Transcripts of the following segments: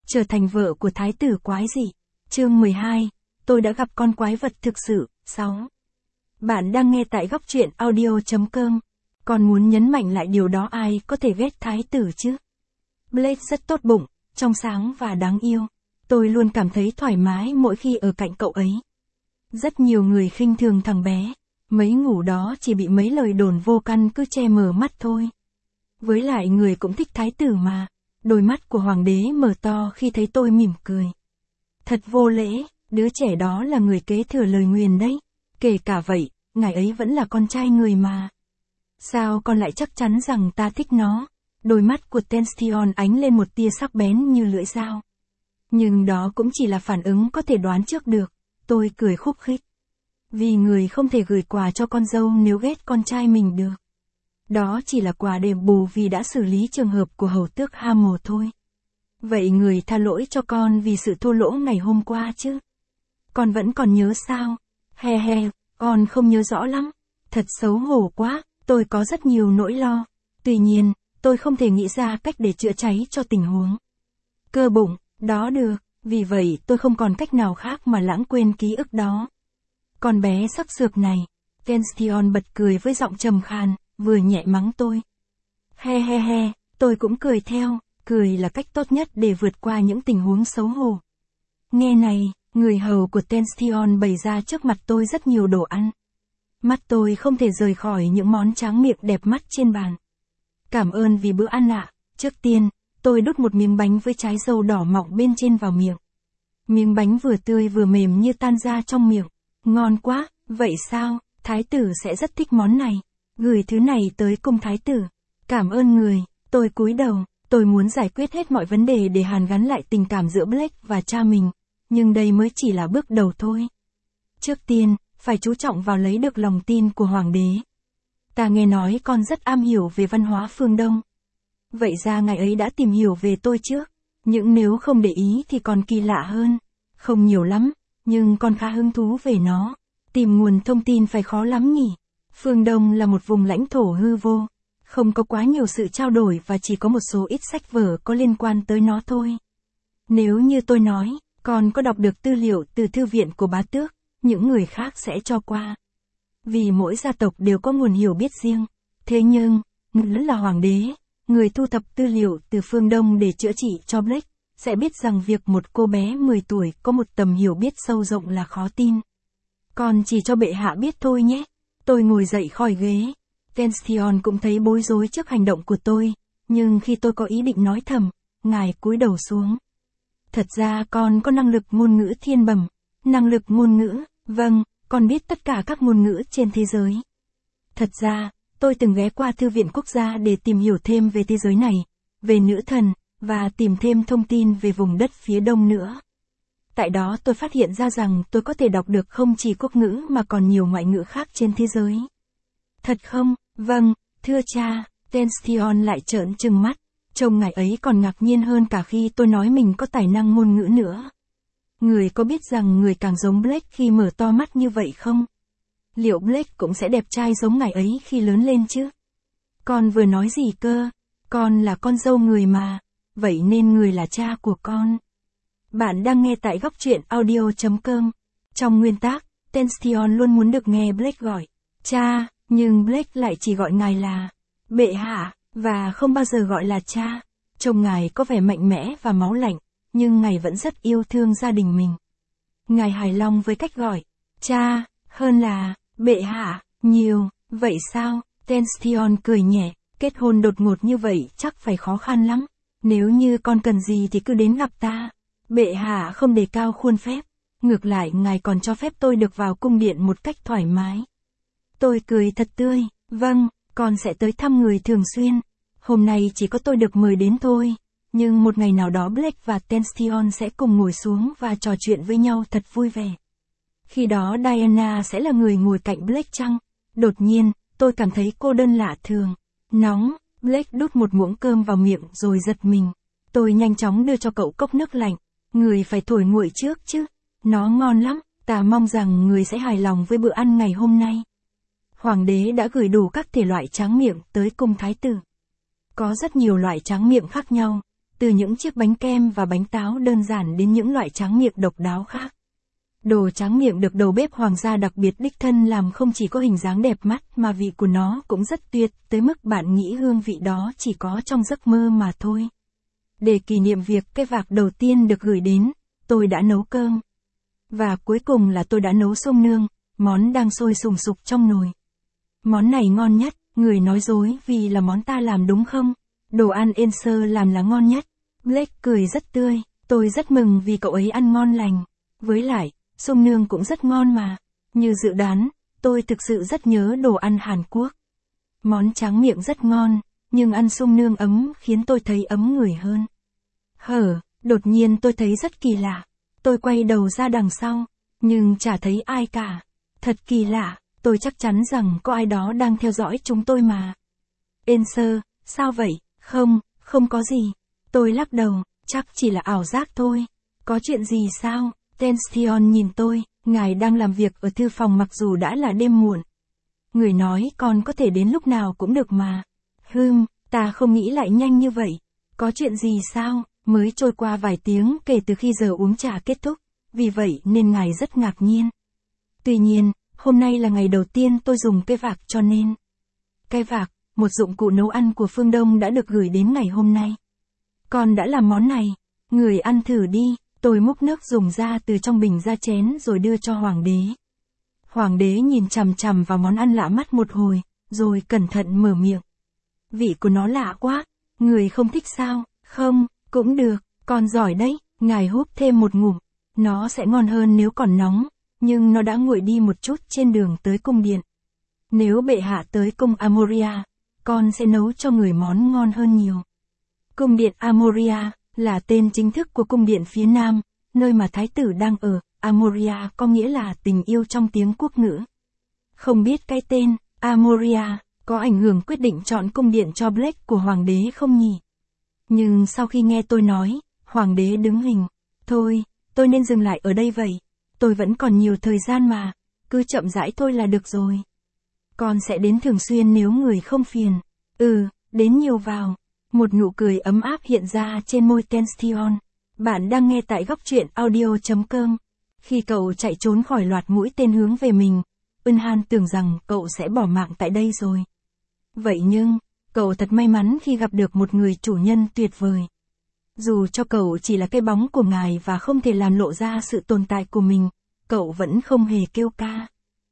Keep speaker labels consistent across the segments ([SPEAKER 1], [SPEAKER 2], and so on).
[SPEAKER 1] Trở thành vợ của thái tử quái dị. Chương 12, tôi đã gặp con quái vật thực sự. 6. Bạn đang nghe tại góc truyện audio.com. Còn muốn nhấn mạnh lại điều đó, ai có thể ghét thái tử chứ? Blake rất tốt bụng, trong sáng và đáng yêu. Tôi luôn cảm thấy thoải mái mỗi khi ở cạnh cậu ấy. Rất nhiều người khinh thường thằng bé. Mấy ngủ đó chỉ bị mấy lời đồn vô căn cứ che mờ mắt thôi. Với lại người cũng thích thái tử mà. Đôi mắt của hoàng đế mở to khi thấy tôi mỉm cười. Thật vô lễ, đứa trẻ đó là người kế thừa lời nguyền đấy. Kể cả vậy, ngài ấy vẫn là con trai người mà. Sao con lại chắc chắn rằng ta thích nó? Đôi mắt của Tension ánh lên một tia sắc bén như lưỡi dao. Nhưng đó cũng chỉ là phản ứng có thể đoán trước được. Tôi cười khúc khích. Vì người không thể gửi quà cho con dâu nếu ghét con trai mình được. Đó chỉ là quà đền bù vì đã xử lý trường hợp của hầu tước Hamel thôi. Vậy người tha lỗi cho con vì sự thô lỗ ngày hôm qua chứ? Con vẫn còn nhớ sao? He he, con không nhớ rõ lắm. Thật xấu hổ quá, tôi có rất nhiều nỗi lo. Tuy nhiên, tôi không thể nghĩ ra cách để chữa cháy cho tình huống. Cơ bụng, đó được, vì vậy tôi không còn cách nào khác mà lãng quên ký ức đó. Con bé sắc sược này. Tension bật cười với giọng trầm khàn, vừa nhẹ mắng tôi. He he he, tôi cũng cười theo, cười là cách tốt nhất để vượt qua những tình huống xấu hổ. Nghe này, người hầu của Tension bày ra trước mặt tôi rất nhiều đồ ăn. Mắt tôi không thể rời khỏi những món tráng miệng đẹp mắt trên bàn. Cảm ơn vì bữa ăn ạ. Trước tiên, tôi đút một miếng bánh với trái dâu đỏ mọng bên trên vào miệng. Miếng bánh vừa tươi vừa mềm như tan ra trong miệng. Ngon quá, vậy sao, thái tử sẽ rất thích món này. Gửi thứ này tới cung thái tử. Cảm ơn người, tôi cúi đầu, tôi muốn giải quyết hết mọi vấn đề để hàn gắn lại tình cảm giữa Blake và cha mình. Nhưng đây mới chỉ là bước đầu thôi. Trước tiên, phải chú trọng vào lấy được lòng tin của hoàng đế. Ta nghe nói con rất am hiểu về văn hóa phương Đông. Vậy ra ngài ấy đã tìm hiểu về tôi trước. Nhưng nếu không để ý thì còn kỳ lạ hơn. Không nhiều lắm, nhưng con khá hứng thú về nó. Tìm nguồn thông tin phải khó lắm nhỉ. Phương Đông là một vùng lãnh thổ hư vô. Không có quá nhiều sự trao đổi và chỉ có một số ít sách vở có liên quan tới nó thôi. Nếu như tôi nói, con có đọc được tư liệu từ thư viện của bá tước, những người khác sẽ cho qua. Vì mỗi gia tộc đều có nguồn hiểu biết riêng. Thế nhưng, người là hoàng đế, người thu thập tư liệu từ phương Đông để chữa trị cho Blake, sẽ biết rằng việc một cô bé 10 tuổi có một tầm hiểu biết sâu rộng là khó tin. Con chỉ cho bệ hạ biết thôi nhé. Tôi ngồi dậy khỏi ghế. Tension cũng thấy bối rối trước hành động của tôi, nhưng khi tôi có ý định nói thầm, ngài cúi đầu xuống. Thật ra con có năng lực ngôn ngữ thiên bẩm. Năng lực ngôn ngữ, vâng, con biết tất cả các ngôn ngữ trên thế giới. Thật ra, tôi từng ghé qua Thư viện Quốc gia để tìm hiểu thêm về thế giới này, về nữ thần, và tìm thêm thông tin về vùng đất phía đông nữa. Tại đó tôi phát hiện ra rằng tôi có thể đọc được không chỉ quốc ngữ mà còn nhiều ngoại ngữ khác trên thế giới. Thật không? Vâng, thưa cha. Tension lại trợn trừng mắt. Trông ngài ấy còn ngạc nhiên hơn cả khi tôi nói mình có tài năng ngôn ngữ nữa. Người có biết rằng người càng giống Blake khi mở to mắt như vậy không? Liệu Blake cũng sẽ đẹp trai giống ngài ấy khi lớn lên chứ? Con vừa nói gì cơ? Con là con dâu người mà. Vậy nên người là cha của con. Bạn đang nghe tại góc truyện audio.com. Trong nguyên tác, Tension luôn muốn được nghe Blake gọi cha, nhưng Blake lại chỉ gọi ngài là bệ hạ, và không bao giờ gọi là cha. Trông ngài có vẻ mạnh mẽ và máu lạnh, nhưng ngài vẫn rất yêu thương gia đình mình. Ngài hài lòng với cách gọi cha, hơn là bệ hạ, nhiều. Vậy sao? Tension cười nhẹ. Kết hôn đột ngột như vậy chắc phải khó khăn lắm. Nếu như con cần gì thì cứ đến gặp ta. Bệ hạ không đề cao khuôn phép. Ngược lại ngài còn cho phép tôi được vào cung điện một cách thoải mái. Tôi cười thật tươi. Vâng, con sẽ tới thăm người thường xuyên. Hôm nay chỉ có tôi được mời đến thôi. Nhưng một ngày nào đó Blake và Tension sẽ cùng ngồi xuống và trò chuyện với nhau thật vui vẻ. Khi đó Diana sẽ là người ngồi cạnh Blake chăng? Đột nhiên, tôi cảm thấy cô đơn lạ thường. Nóng, Blake đút một muỗng cơm vào miệng rồi giật mình. Tôi nhanh chóng đưa cho cậu cốc nước lạnh. Người phải thổi nguội trước chứ. Nó ngon lắm, ta mong rằng người sẽ hài lòng với bữa ăn ngày hôm nay. Hoàng đế đã gửi đủ các thể loại tráng miệng tới cung thái tử. Có rất nhiều loại tráng miệng khác nhau. từ những chiếc bánh kem và bánh táo đơn giản đến những loại tráng miệng độc đáo khác. Đồ tráng miệng được đầu bếp hoàng gia đặc biệt đích thân làm không chỉ có hình dáng đẹp mắt mà vị của nó cũng rất tuyệt, tới mức bạn nghĩ hương vị đó chỉ có trong giấc mơ mà thôi. Để kỷ niệm việc cái vạc đầu tiên được gửi đến, tôi đã nấu cơm. Và cuối cùng là tôi đã nấu sôm nương, món đang sôi sùng sục trong nồi. Món này ngon nhất, người nói dối vì là món ta làm đúng không? Đồ ăn Enser làm là ngon nhất. Blake cười rất tươi, tôi rất mừng vì cậu ấy ăn ngon lành. Với lại, sôm nương cũng rất ngon mà. Như dự đoán, tôi thực sự rất nhớ đồ ăn Hàn Quốc. Món tráng miệng rất ngon, nhưng ăn sôm nương ấm khiến tôi thấy ấm người hơn. Đột nhiên tôi thấy rất kỳ lạ. Tôi quay đầu ra đằng sau, nhưng chả thấy ai cả. Thật kỳ lạ, tôi chắc chắn rằng có ai đó đang theo dõi chúng tôi mà. Enser, sao vậy? Không có gì. Tôi lắc đầu, chắc chỉ là ảo giác thôi. Có chuyện gì sao? Tension nhìn tôi, ngài đang làm việc ở thư phòng mặc dù đã là đêm muộn. Người nói con có thể đến lúc nào cũng được mà. Ta không nghĩ lại nhanh như vậy. Có chuyện gì sao? Mới trôi qua vài tiếng kể từ khi giờ uống trà kết thúc, vì vậy nên ngài rất ngạc nhiên. Tuy nhiên, hôm nay là ngày đầu tiên tôi dùng cái vạc cho nên. Cái vạc, một dụng cụ nấu ăn của phương Đông đã được gửi đến ngày hôm nay. Con đã làm món này, người ăn thử đi. Tôi múc nước dùng ra từ trong bình ra chén rồi đưa cho hoàng đế. Hoàng đế nhìn chằm chằm vào món ăn lạ mắt một hồi, rồi cẩn thận mở miệng. Vị của nó lạ quá, người không thích sao? Không, cũng được, con giỏi đấy, ngài húp thêm một ngụm. Nó sẽ ngon hơn nếu còn nóng, nhưng nó đã nguội đi một chút trên đường tới cung điện. Nếu bệ hạ tới cung Amoria, con sẽ nấu cho người món ngon hơn nhiều. Cung điện Amoria là tên chính thức của cung điện phía Nam, nơi mà thái tử đang ở. Amoria có nghĩa là tình yêu trong tiếng quốc ngữ. Không biết cái tên Amoria có ảnh hưởng quyết định chọn cung điện cho Blake của hoàng đế không nhỉ? Nhưng sau khi nghe tôi nói, hoàng đế đứng hình. Thôi, tôi nên dừng lại ở đây vậy. Tôi vẫn còn nhiều thời gian mà, cứ chậm rãi thôi là được rồi. Con sẽ đến thường xuyên nếu người không phiền. Đến nhiều vào. Một nụ cười ấm áp hiện ra trên môi Tension. Bạn đang nghe tại góc truyện audio.com. Khi cậu chạy trốn khỏi loạt mũi tên hướng về mình, Eunhan tưởng rằng cậu sẽ bỏ mạng tại đây rồi. Vậy nhưng, cậu thật may mắn khi gặp được một người chủ nhân tuyệt vời. Dù cho cậu chỉ là cái bóng của ngài và không thể làm lộ ra sự tồn tại của mình, cậu vẫn không hề kêu ca.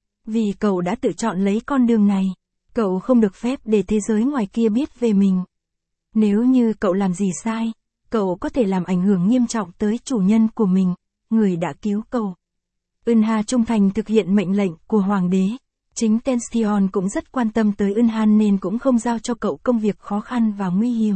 [SPEAKER 1] Vì cậu đã tự chọn lấy con đường này, cậu không được phép để thế giới ngoài kia biết về mình. Nếu như cậu làm gì sai, cậu có thể làm ảnh hưởng nghiêm trọng tới chủ nhân của mình, người đã cứu cậu. Eunha trung thành thực hiện mệnh lệnh của hoàng đế. Chính Tension cũng rất quan tâm tới Eunhan nên cũng không giao cho cậu công việc khó khăn và nguy hiểm.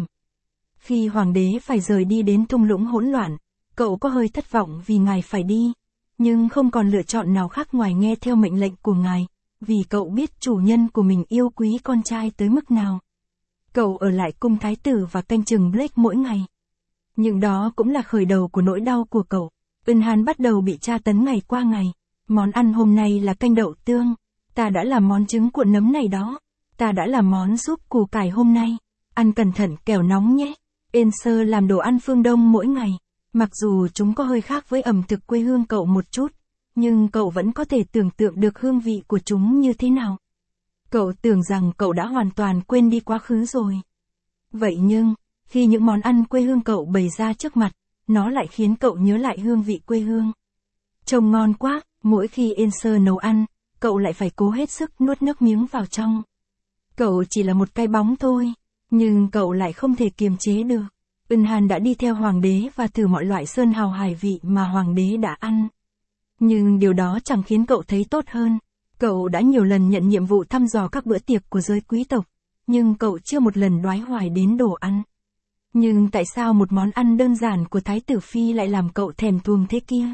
[SPEAKER 1] Khi hoàng đế phải rời đi đến thung lũng hỗn loạn, cậu có hơi thất vọng vì ngài phải đi, nhưng không còn lựa chọn nào khác ngoài nghe theo mệnh lệnh của ngài, vì cậu biết chủ nhân của mình yêu quý con trai tới mức nào. Cậu ở lại cung thái tử và canh chừng Blake mỗi ngày. Nhưng đó cũng là khởi đầu của nỗi đau của cậu. Eunhan bắt đầu bị tra tấn ngày qua ngày. Món ăn hôm nay là canh đậu tương. Ta đã làm món trứng cuộn nấm này đó. Ta đã làm món súp củ cải hôm nay. Ăn cẩn thận kẻo nóng nhé. Enser làm đồ ăn phương Đông mỗi ngày. Mặc dù chúng có hơi khác với ẩm thực quê hương cậu một chút, nhưng cậu vẫn có thể tưởng tượng được hương vị của chúng như thế nào. Cậu tưởng rằng cậu đã hoàn toàn quên đi quá khứ rồi. Vậy nhưng, khi những món ăn quê hương cậu bày ra trước mặt, nó lại khiến cậu nhớ lại hương vị quê hương. Trông ngon quá, mỗi khi Enser nấu ăn, cậu lại phải cố hết sức nuốt nước miếng vào trong. Cậu chỉ là một cái bóng thôi, nhưng cậu lại không thể kiềm chế được. Eunhan đã đi theo hoàng đế và thử mọi loại sơn hào hải vị mà hoàng đế đã ăn. Nhưng điều đó chẳng khiến cậu thấy tốt hơn. Cậu đã nhiều lần nhận nhiệm vụ thăm dò các bữa tiệc của giới quý tộc, nhưng cậu chưa một lần đoái hoài đến đồ ăn. Nhưng tại sao một món ăn đơn giản của Thái tử Phi lại làm cậu thèm thuồng thế kia?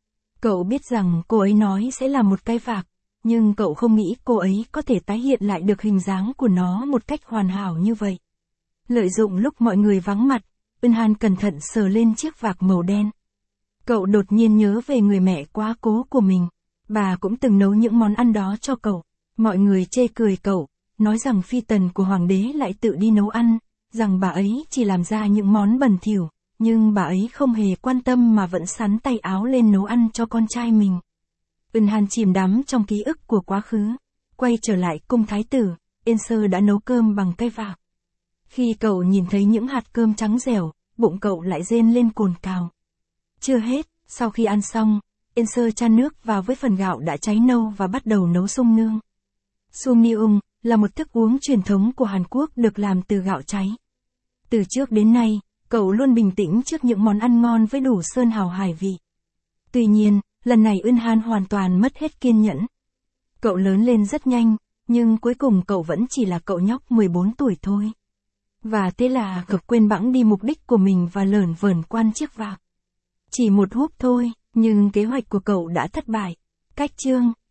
[SPEAKER 1] Cậu biết rằng cô ấy nói sẽ làm một cái vạc, nhưng cậu không nghĩ cô ấy có thể tái hiện lại được hình dáng của nó một cách hoàn hảo như vậy. Lợi dụng lúc mọi người vắng mặt, Eunhan cẩn thận sờ lên chiếc vạc màu đen. Cậu đột nhiên nhớ về người mẹ quá cố của mình. Bà cũng từng nấu những món ăn đó cho cậu. Mọi người chê cười cậu, nói rằng phi tần của hoàng đế lại tự đi nấu ăn, rằng bà ấy chỉ làm ra những món bẩn thỉu, nhưng bà ấy không hề quan tâm mà vẫn xắn tay áo lên nấu ăn cho con trai mình. Ưn Han chìm đắm trong ký ức của quá khứ. Quay trở lại cung thái tử, Yên Sơ đã nấu cơm bằng cây vạc. Khi cậu nhìn thấy những hạt cơm trắng dẻo, bụng cậu lại rên lên cồn cào. Chưa hết, sau khi ăn xong, Yên Sơ chan nước vào với phần gạo đã cháy nâu và bắt đầu nấu sung nương. Sung niung là một thức uống truyền thống của Hàn Quốc được làm từ gạo cháy. Từ trước đến nay, cậu luôn bình tĩnh trước những món ăn ngon với đủ sơn hào hải vị. Tuy nhiên, lần này Ưn Han hoàn toàn mất hết kiên nhẫn. Cậu lớn lên rất nhanh, nhưng cuối cùng cậu vẫn chỉ là cậu nhóc 14 tuổi thôi. Và thế là cậu quên bẵng đi mục đích của mình và lởn vởn quan chiếc vạc. Chỉ một húp thôi, nhưng kế hoạch của cậu đã thất bại. Cách chương